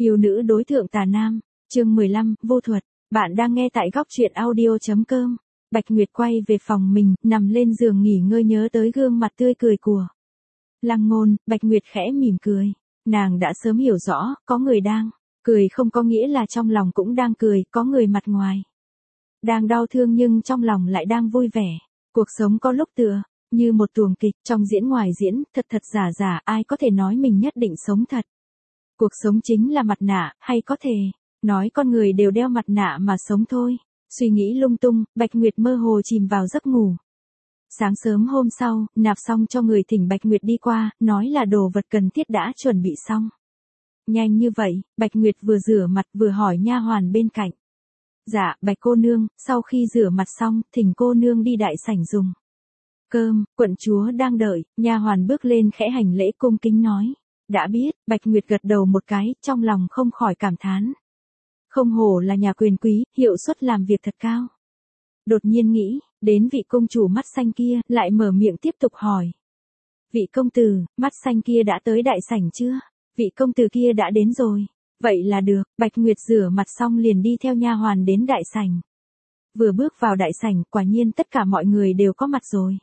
Yêu nữ đối thượng tà nam, chương 15, vô thuật. Bạn đang nghe tại góc truyện audio.com. Bạch Nguyệt quay về phòng mình, nằm lên giường nghỉ ngơi nhớ tới gương mặt tươi cười của Lăng Ngôn. Bạch Nguyệt khẽ mỉm cười. Nàng đã sớm hiểu rõ, có người đang cười không có nghĩa là trong lòng cũng đang cười, có người mặt ngoài đang đau thương nhưng trong lòng lại đang vui vẻ. Cuộc sống có lúc tựa như một tuồng kịch, trong diễn ngoài diễn, thật thật giả giả, ai có thể nói mình nhất định sống thật. Cuộc sống chính là mặt nạ, hay có thể nói con người đều đeo mặt nạ mà sống thôi. Suy nghĩ lung tung, Bạch Nguyệt mơ hồ chìm vào giấc ngủ. Sáng sớm hôm sau, nạp xong cho người thỉnh Bạch Nguyệt đi qua, nói là đồ vật cần thiết đã chuẩn bị xong. Nhanh như vậy, Bạch Nguyệt vừa rửa mặt vừa hỏi nha hoàn bên cạnh. Dạ, Bạch cô nương, sau khi rửa mặt xong, thỉnh cô nương đi đại sảnh dùng cơm, quận chúa đang đợi. Nha hoàn bước lên khẽ hành lễ cung kính nói. Đã biết. Bạch Nguyệt gật đầu một cái, trong lòng không khỏi cảm thán. Không hổ là nhà quyền quý, hiệu suất làm việc thật cao. Đột nhiên nghĩ, đến vị công chủ mắt xanh kia, lại mở miệng tiếp tục hỏi. Vị công tử, mắt xanh kia đã tới đại sảnh chưa? Vị công tử kia đã đến rồi. Vậy là được. Bạch Nguyệt rửa mặt xong liền đi theo nha hoàn đến đại sảnh. Vừa bước vào đại sảnh, quả nhiên tất cả mọi người đều có mặt rồi.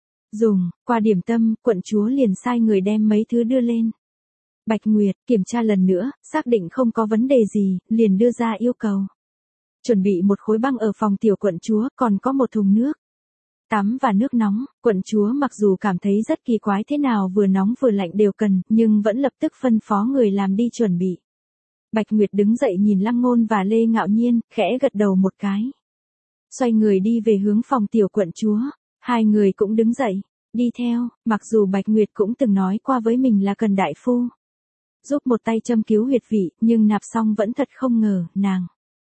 Dùng qua điểm tâm, quận chúa liền sai người đem mấy thứ đưa lên. Bạch Nguyệt kiểm tra lần nữa, xác định không có vấn đề gì, liền đưa ra yêu cầu. Chuẩn bị một khối băng ở phòng tiểu quận chúa, còn có một thùng nước tắm và nước nóng. Quận chúa mặc dù cảm thấy rất kỳ quái thế nào vừa nóng vừa lạnh đều cần, nhưng vẫn lập tức phân phó người làm đi chuẩn bị. Bạch Nguyệt đứng dậy nhìn Lăng Ngôn và Lê Ngạo Nhiên, khẽ gật đầu một cái. Xoay người đi về hướng phòng tiểu quận chúa, hai người cũng đứng dậy, đi theo. Mặc dù Bạch Nguyệt cũng từng nói qua với mình là cần đại phu giúp một tay châm cứu huyệt vị, nhưng nạp xong vẫn thật không ngờ, nàng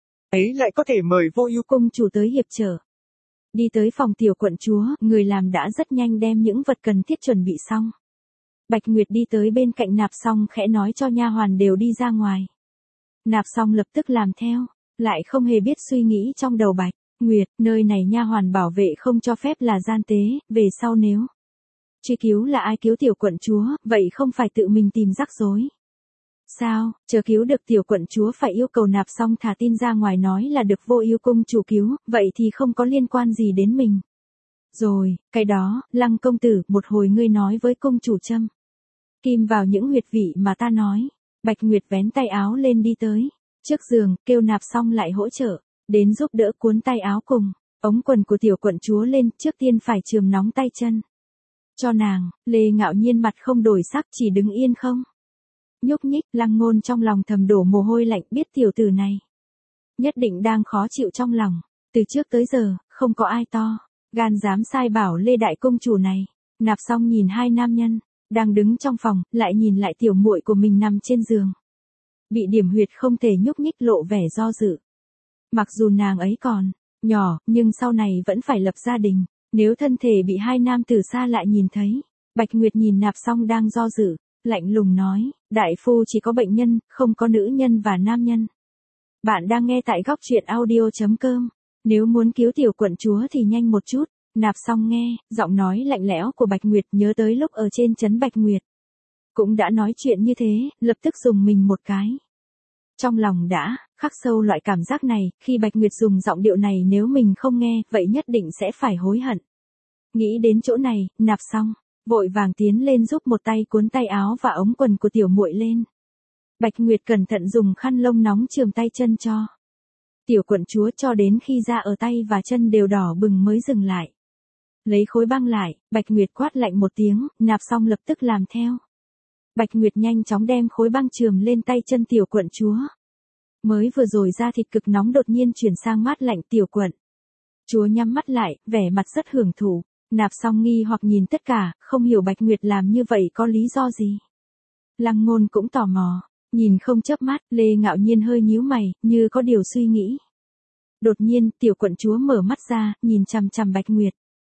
ấy lại có thể mời Vô Ưu cung chủ tới hiệp trợ. Đi tới phòng tiểu quận chúa, người làm đã rất nhanh đem những vật cần thiết chuẩn bị xong. Bạch Nguyệt đi tới bên cạnh nạp xong khẽ nói cho nha hoàn đều đi ra ngoài. Nạp xong lập tức làm theo, lại không hề biết suy nghĩ trong đầu Bạch Nguyệt, nơi này nha hoàn bảo vệ không cho phép là gian tế, về sau nếu truy cứu là ai cứu tiểu quận chúa, vậy không phải tự mình tìm rắc rối. Sao, chờ cứu được tiểu quận chúa phải yêu cầu nạp xong thả tin ra ngoài nói là được Vô Ưu cung chủ cứu, vậy thì không có liên quan gì đến mình. Rồi, cái đó, Lăng công tử, một hồi ngươi nói với cung chủ châm kim vào những huyệt vị mà ta nói. Bạch Nguyệt vén tay áo lên đi tới trước giường, kêu nạp xong lại hỗ trợ đến giúp đỡ cuốn tay áo cùng ống quần của tiểu quận chúa lên, trước tiên phải chườm nóng tay chân cho nàng. Lê Ngạo Nhiên mặt không đổi sắc, chỉ đứng yên không nhúc nhích. Lăng Ngôn trong lòng thầm đổ mồ hôi lạnh, biết tiểu tử này nhất định đang khó chịu trong lòng. Từ trước tới giờ, không có ai to gan dám sai bảo Lê đại công chủ này. Nạp xong nhìn hai nam nhân đang đứng trong phòng, lại nhìn lại tiểu muội của mình nằm trên giường, bị điểm huyệt không thể nhúc nhích, lộ vẻ do dự. Mặc dù nàng ấy còn nhỏ, nhưng sau này vẫn phải lập gia đình, nếu thân thể bị hai nam tử xa lại nhìn thấy. Bạch Nguyệt nhìn nạp xong đang do dự, lạnh lùng nói, đại phu chỉ có bệnh nhân, không có nữ nhân và nam nhân. Bạn đang nghe tại góc truyện audio.com. Nếu muốn cứu tiểu quận chúa thì nhanh một chút. Nạp xong nghe, giọng nói lạnh lẽo của Bạch Nguyệt nhớ tới lúc ở trên trấn Bạch Nguyệt cũng đã nói chuyện như thế, lập tức dùng mình một cái. Trong lòng đã khắc sâu loại cảm giác này, khi Bạch Nguyệt dùng giọng điệu này nếu mình không nghe, vậy nhất định sẽ phải hối hận. Nghĩ đến chỗ này, nạp xong vội vàng tiến lên giúp một tay cuốn tay áo và ống quần của tiểu muội lên. Bạch Nguyệt cẩn thận dùng khăn lông nóng chườm tay chân cho tiểu quận chúa, cho đến khi da ở tay và chân đều đỏ bừng mới dừng lại. Lấy khối băng lại, Bạch Nguyệt quát lạnh một tiếng, nạp xong lập tức làm theo. Bạch Nguyệt nhanh chóng đem khối băng chườm lên tay chân tiểu quận chúa. Mới vừa rồi da thịt cực nóng đột nhiên chuyển sang mát lạnh, tiểu quận chúa nhắm mắt lại, vẻ mặt rất hưởng thụ. Nạp xong nghi hoặc nhìn tất cả, không hiểu Bạch Nguyệt làm như vậy có lý do gì. Lăng Ngôn cũng tò mò, nhìn không chớp mắt. Lê Ngạo Nhiên hơi nhíu mày, như có điều suy nghĩ. Đột nhiên, tiểu quận chúa mở mắt ra, nhìn chằm chằm Bạch Nguyệt.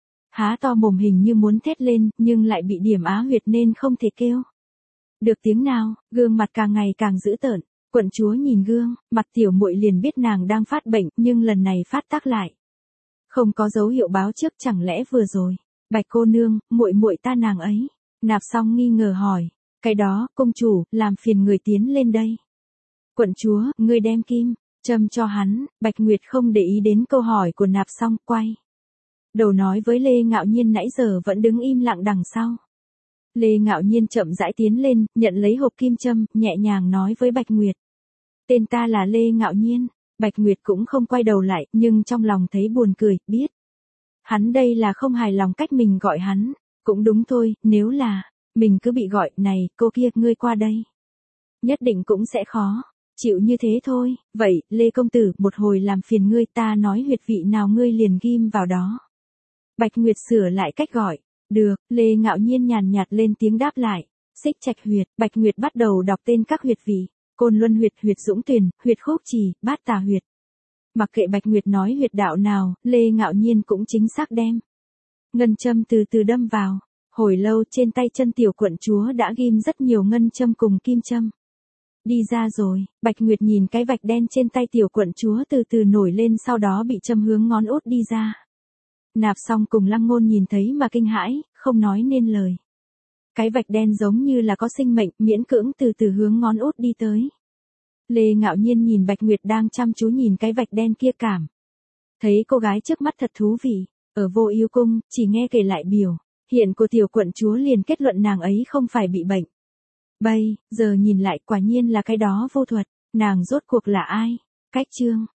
Há to mồm hình như muốn thét lên, nhưng lại bị điểm á huyệt nên không thể kêu được tiếng nào, gương mặt càng ngày càng dữ tợn. Quận chúa nhìn gương mặt tiểu muội liền biết nàng đang phát bệnh, nhưng lần này phát tác lại không có dấu hiệu báo trước, chẳng lẽ vừa rồi Bạch cô nương, muội muội ta nàng ấy. Nạp xong nghi ngờ hỏi, cái đó, công chủ, làm phiền người tiến lên đây Quận chúa, ngươi đem kim châm cho hắn. Bạch Nguyệt không để ý đến câu hỏi của Nạp Song, quay đầu nói với Lê Ngạo Nhiên nãy giờ vẫn đứng im lặng đằng sau. Lê Ngạo Nhiên chậm rãi tiến lên, nhận lấy hộp kim châm, nhẹ nhàng nói với Bạch Nguyệt. Tên ta là Lê Ngạo Nhiên. Bạch Nguyệt cũng không quay đầu lại, nhưng trong lòng thấy buồn cười, biết. Hắn đây là không hài lòng cách mình gọi hắn. Cũng đúng thôi, nếu là mình cứ bị gọi, này, cô kia, ngươi qua đây. Nhất định cũng sẽ khó chịu như thế thôi. Vậy, Lê công tử, một hồi làm phiền ngươi, ta nói huyệt vị nào ngươi liền ghim vào đó. Bạch Nguyệt sửa lại cách gọi. Được, Lê Ngạo Nhiên nhàn nhạt lên tiếng đáp lại. Xích Trạch huyệt. Bạch Nguyệt bắt đầu đọc tên các huyệt vị. Côn Luân huyệt, huyệt Dũng Tuyền, huyệt Khúc Trì, Bát Tà huyệt. Mặc kệ Bạch Nguyệt nói huyệt đạo nào, Lê Ngạo Nhiên cũng chính xác đem ngân châm từ từ đâm vào. Hồi lâu trên tay chân tiểu quận chúa đã ghim rất nhiều ngân châm cùng kim châm. Đi ra rồi, Bạch Nguyệt nhìn cái vạch đen trên tay tiểu quận chúa từ từ nổi lên, sau đó bị châm hướng ngón út đi ra. Nạp Song cùng Lăng Ngôn nhìn thấy mà kinh hãi, không nói nên lời. Cái vạch đen giống như là có sinh mệnh, miễn cưỡng từ từ hướng ngón út đi tới. Lê Ngạo Nhiên nhìn Bạch Nguyệt đang chăm chú nhìn cái vạch đen kia, cảm thấy cô gái trước mắt thật thú vị. Ở Vô Ưu Cung, chỉ nghe kể lại biểu hiện của tiểu quận chúa liền kết luận nàng ấy không phải bị bệnh. Bây giờ nhìn lại quả nhiên là cái đó vô thuật. Nàng rốt cuộc là ai? Cách chương